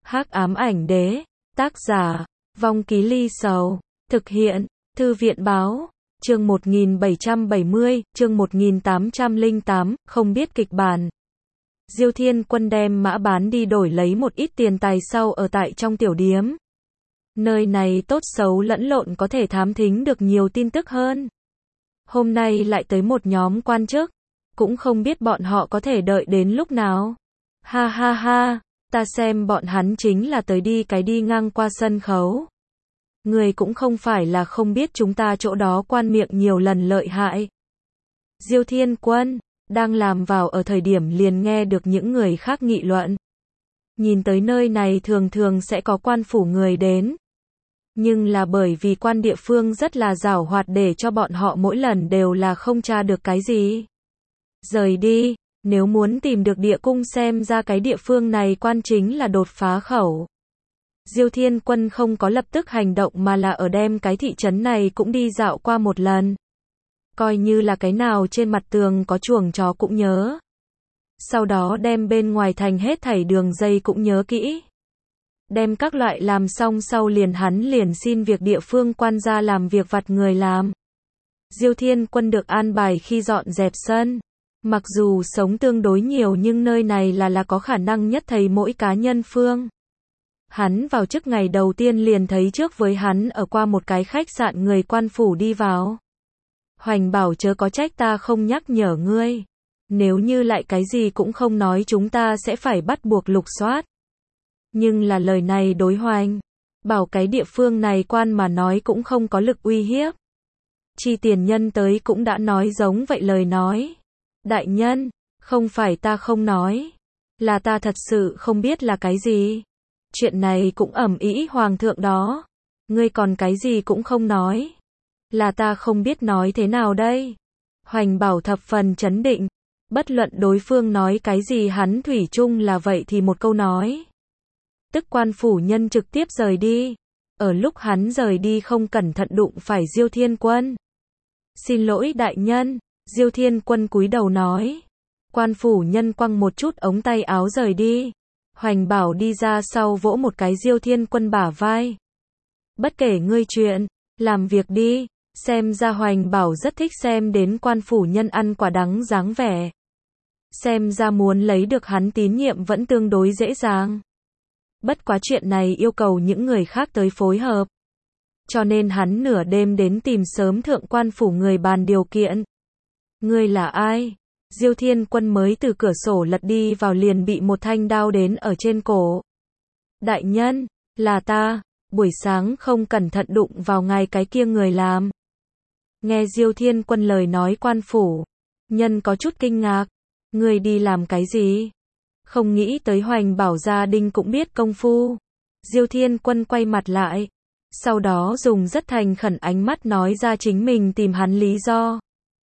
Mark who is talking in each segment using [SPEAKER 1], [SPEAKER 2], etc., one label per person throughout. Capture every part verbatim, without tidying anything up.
[SPEAKER 1] Hắc ám ảnh đế, tác giả, Vong Ký Ly Sầu, thực hiện, Thư viện báo, chương một nghìn bảy trăm bảy mươi, chương một nghìn tám trăm lẻ tám, không biết kịch bản. Diêu Thiên Quân đem mã bán đi đổi lấy một ít tiền tài sau ở tại trong tiểu điếm. Nơi này tốt xấu lẫn lộn có thể thám thính được nhiều tin tức hơn. Hôm nay lại tới một nhóm quan chức, cũng không biết bọn họ có thể đợi đến lúc nào. Ha ha ha, ta xem bọn hắn chính là tới đi cái đi ngang qua sân khấu. Người cũng không phải là không biết chúng ta chỗ đó quan miệng nhiều lần lợi hại. Diêu Thiên Quân đang làm vào ở thời điểm liền nghe được những người khác nghị luận. Nhìn tới nơi này thường thường sẽ có quan phủ người đến. Nhưng là bởi vì quan địa phương rất là giảo hoạt để cho bọn họ mỗi lần đều là không tra được cái gì. Rời đi, nếu muốn tìm được địa cung xem ra cái địa phương này quan chính là đột phá khẩu. Diêu Thiên Quân không có lập tức hành động mà là ở đem cái thị trấn này cũng đi dạo qua một lần. Coi như là cái nào trên mặt tường có chuồng chó cũng nhớ. Sau đó đem bên ngoài thành hết thảy đường dây cũng nhớ kỹ. Đem các loại làm xong sau liền hắn liền xin việc địa phương quan gia làm việc vặt người làm. Diêu Thiên Quân được an bài khi dọn dẹp sân. Mặc dù sống tương đối nhiều nhưng nơi này là là có khả năng nhất thầy mỗi cá nhân phương. Hắn vào trước ngày đầu tiên liền thấy trước với hắn ở qua một cái khách sạn người quan phủ đi vào. Hoành bảo chớ có trách ta không nhắc nhở ngươi. Nếu như lại cái gì cũng không nói chúng ta sẽ phải bắt buộc lục soát. Nhưng là lời này đối Hoành bảo cái địa phương này quan mà nói cũng không có lực uy hiếp. Chi tiền nhân tới cũng đã nói giống vậy lời nói. Đại nhân, không phải ta không nói. Là ta thật sự không biết là cái gì. Chuyện này cũng ầm ĩ hoàng thượng đó. Ngươi còn cái gì cũng không nói. Là ta không biết nói thế nào đây. Hoành bảo thập phần chấn định. Bất luận đối phương nói cái gì hắn thủy chung là vậy thì một câu nói. Tức quan phủ nhân trực tiếp rời đi. Ở lúc hắn rời đi không cẩn thận đụng phải Diêu Thiên Quân. Xin lỗi đại nhân. Diêu Thiên Quân cúi đầu nói. Quan phủ nhân quăng một chút ống tay áo rời đi. Hoành bảo đi ra sau vỗ một cái Diêu Thiên Quân bả vai. Bất kể ngươi chuyện, làm việc đi. Xem ra Hoành bảo rất thích xem đến quan phủ nhân ăn quả đắng dáng vẻ. Xem ra muốn lấy được hắn tín nhiệm vẫn tương đối dễ dàng. Bất quá chuyện này yêu cầu những người khác tới phối hợp. Cho nên hắn nửa đêm đến tìm sớm thượng quan phủ người bàn điều kiện. Ngươi là ai? Diêu Thiên Quân mới từ cửa sổ lật đi vào liền bị một thanh đao đến ở trên cổ. Đại nhân, là ta, buổi sáng không cẩn thận đụng vào ngài cái kia người làm. Nghe Diêu Thiên Quân lời nói quan phủ, nhân có chút kinh ngạc. Ngươi đi làm cái gì? Không nghĩ tới Hoành bảo gia đình cũng biết công phu. Diêu Thiên Quân quay mặt lại. Sau đó dùng rất thành khẩn ánh mắt nói ra chính mình tìm hắn lý do.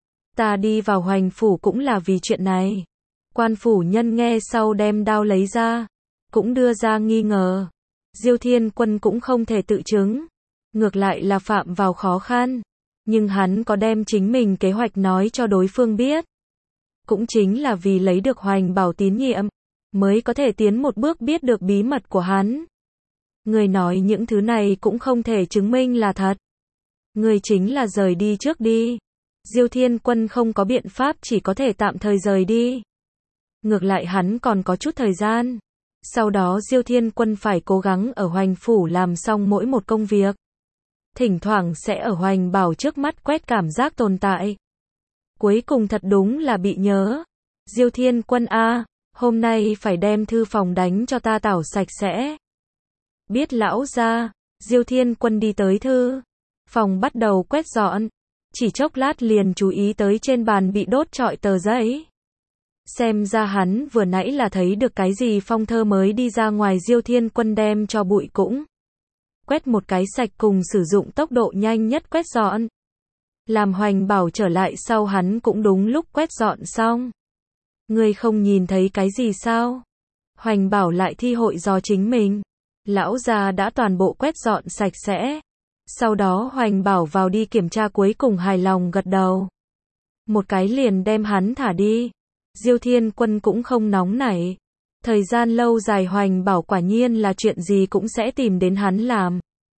[SPEAKER 1] Ta đi vào Hoành phủ cũng là vì chuyện này. Quan phủ nhân nghe sau đem đao lấy ra. Cũng đưa ra nghi ngờ. Diêu Thiên Quân cũng không thể tự chứng. Ngược lại là phạm vào khó khăn. Nhưng hắn có đem chính mình kế hoạch nói cho đối phương biết. Cũng chính là vì lấy được Hoành bảo tín nhiệm. Mới có thể tiến một bước biết được bí mật của hắn. Người nói những thứ này cũng không thể chứng minh là thật. Người chính là rời đi trước đi. Diêu Thiên Quân không có biện pháp chỉ có thể tạm thời rời đi. Ngược lại hắn còn có chút thời gian. Sau đó Diêu Thiên Quân phải cố gắng ở Hoành phủ làm xong mỗi một công việc. Thỉnh thoảng sẽ ở Hoành bảo trước mắt quét cảm giác tồn tại. Cuối cùng thật đúng là bị nhớ. Diêu Thiên Quân a, hôm nay phải đem thư phòng đánh cho ta tảo sạch sẽ. Biết lão gia. Diêu Thiên Quân đi tới thư phòng bắt đầu quét dọn. Chỉ chốc lát liền chú ý tới trên bàn bị đốt trọi tờ giấy. Xem ra hắn vừa nãy là thấy được cái gì phong thơ mới đi ra ngoài. Diêu Thiên Quân đem cho bụi cũng quét một cái sạch cùng sử dụng tốc độ nhanh nhất quét dọn. Làm Hoành bảo trở lại sau hắn cũng đúng lúc quét dọn xong. Ngươi không nhìn thấy cái gì sao? Hoành bảo lại thi hội do chính mình. Lão già đã toàn bộ quét dọn sạch sẽ. Sau đó Hoành bảo vào đi kiểm tra cuối cùng hài lòng gật đầu. Một cái liền đem hắn thả đi. Diêu Thiên Quân cũng không nóng nảy. Thời gian lâu dài Hoành Bảo quả nhiên là chuyện gì cũng sẽ tìm đến hắn làm.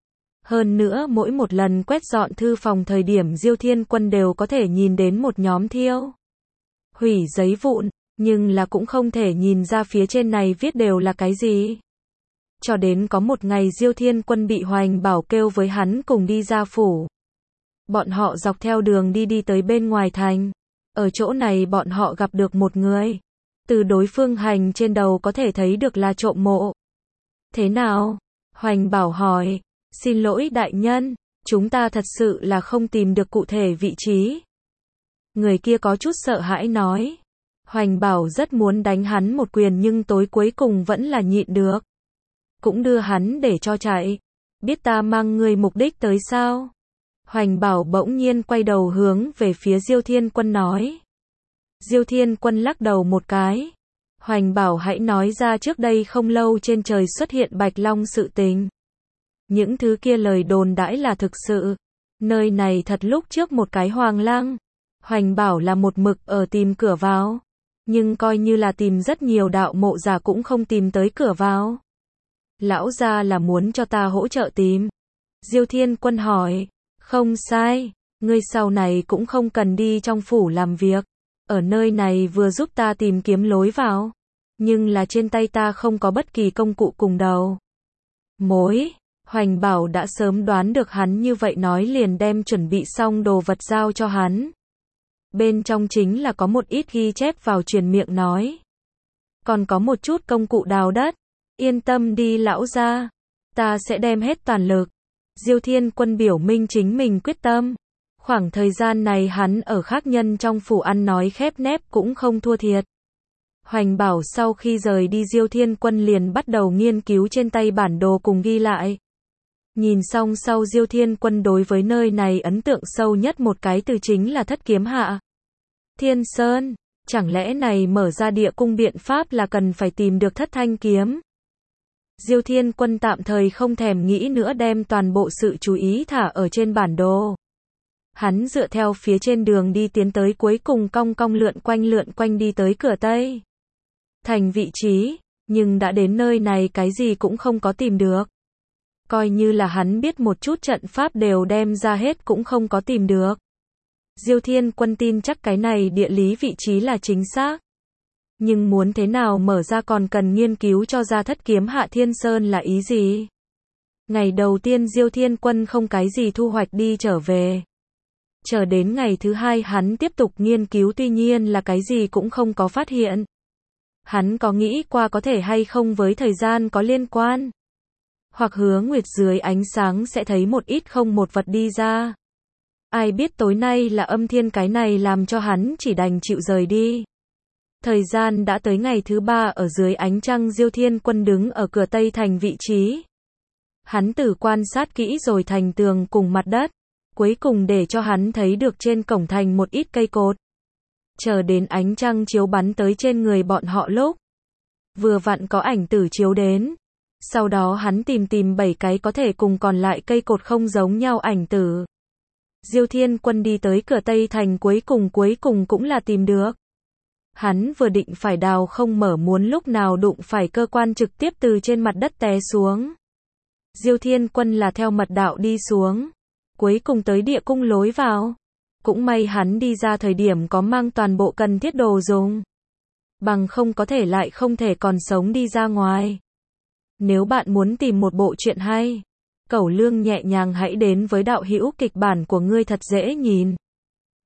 [SPEAKER 1] Hơn nữa mỗi một lần quét dọn thư phòng thời điểm Diêu Thiên Quân đều có thể nhìn đến một nhóm thiêu hủy giấy vụn, nhưng là cũng không thể nhìn ra phía trên này viết đều là cái gì. Cho đến có một ngày Diêu Thiên Quân bị Hoành Bảo kêu với hắn cùng đi ra phủ. Bọn họ dọc theo đường đi đi tới bên ngoài thành. Ở chỗ này bọn họ gặp được một người. Từ đối phương hành trên đầu có thể thấy được là trộm mộ. Thế nào? Hoành Bảo hỏi. Xin lỗi đại nhân, chúng ta thật sự là không tìm được cụ thể vị trí. Người kia có chút sợ hãi nói. Hoành Bảo rất muốn đánh hắn một quyền nhưng tối cuối cùng vẫn là nhịn được. Cũng đưa hắn để cho chạy. Biết ta mang người mục đích tới sao? Hoành Bảo bỗng nhiên quay đầu hướng về phía Diêu Thiên Quân nói. Diêu Thiên Quân lắc đầu một cái. Hoành Bảo hãy nói ra trước đây không lâu trên trời xuất hiện Bạch Long sự tình. Những thứ kia lời đồn đãi là thực sự. Nơi này thật lúc trước một cái hoàng lang. Hoành Bảo là một mực ở tìm cửa vào. Nhưng coi như là tìm rất nhiều đạo mộ giả cũng không tìm tới cửa vào. Lão gia là muốn cho ta hỗ trợ tìm. Diêu Thiên Quân hỏi. Không sai, ngươi sau này cũng không cần đi trong phủ làm việc. Ở nơi này vừa giúp ta tìm kiếm lối vào. Nhưng là trên tay ta không có bất kỳ công cụ cùng đầu mối. Hoành Bảo đã sớm đoán được hắn như vậy nói liền đem chuẩn bị xong đồ vật giao cho hắn. Bên trong chính là có một ít ghi chép vào truyền miệng nói. Còn có một chút công cụ đào đất. Yên tâm đi lão gia, ta sẽ đem hết toàn lực. Diêu Thiên Quân biểu minh chính mình quyết tâm. Khoảng thời gian này hắn ở khác nhân trong phủ ăn nói khép nép cũng không thua thiệt. Hoành Bảo sau khi rời đi Diêu Thiên Quân liền bắt đầu nghiên cứu trên tay bản đồ cùng ghi lại. Nhìn xong sau Diêu Thiên Quân đối với nơi này ấn tượng sâu nhất một cái từ chính là Thất Kiếm Hạ Thiên Sơn. Chẳng lẽ này mở ra địa cung biện pháp là cần phải tìm được thất thanh kiếm. Diêu Thiên Quân tạm thời không thèm nghĩ nữa đem toàn bộ sự chú ý thả ở trên bản đồ. Hắn dựa theo phía trên đường đi tiến tới cuối cùng cong cong lượn quanh lượn quanh đi tới cửa Tây thành vị trí, nhưng đã đến nơi này cái gì cũng không có tìm được. Coi như là hắn biết một chút trận pháp đều đem ra hết cũng không có tìm được. Diêu Thiên Quân tin chắc cái này địa lý vị trí là chính xác. Nhưng muốn thế nào mở ra còn cần nghiên cứu cho ra Thất Kiếm Hạ Thiên Sơn là ý gì. Ngày đầu tiên Diêu Thiên Quân không cái gì thu hoạch đi trở về. Chờ đến ngày thứ hai hắn tiếp tục nghiên cứu tuy nhiên là cái gì cũng không có phát hiện. Hắn có nghĩ qua có thể hay không với thời gian có liên quan. Hoặc Hứa Nguyệt dưới ánh sáng sẽ thấy một ít không một vật đi ra. Ai biết tối nay là âm thiên cái này làm cho hắn chỉ đành chịu rời đi. Thời gian đã tới ngày thứ ba ở dưới ánh trăng Diêu Thiên Quân đứng ở cửa Tây thành vị trí. Hắn tử quan sát kỹ rồi thành tường cùng mặt đất. Cuối cùng để cho hắn thấy được trên cổng thành một ít cây cột. Chờ đến ánh trăng chiếu bắn tới trên người bọn họ lúc. Vừa vặn có ảnh tử chiếu đến. Sau đó hắn tìm tìm bảy cái có thể cùng còn lại cây cột không giống nhau ảnh tử. Diêu Thiên Quân đi tới cửa Tây thành cuối cùng cuối cùng cũng là tìm được. Hắn vừa định phải đào không mở muốn lúc nào đụng phải cơ quan trực tiếp từ trên mặt đất té xuống. Diêu Thiên Quân là theo mật đạo đi xuống. Cuối cùng tới địa cung lối vào. Cũng may hắn đi ra thời điểm có mang toàn bộ cần thiết đồ dùng. Bằng không có thể lại không thể còn sống đi ra ngoài. Nếu bạn muốn tìm một bộ truyện hay, Cẩu Lương nhẹ nhàng hãy đến với đạo hữu kịch bản của ngươi thật dễ nhìn.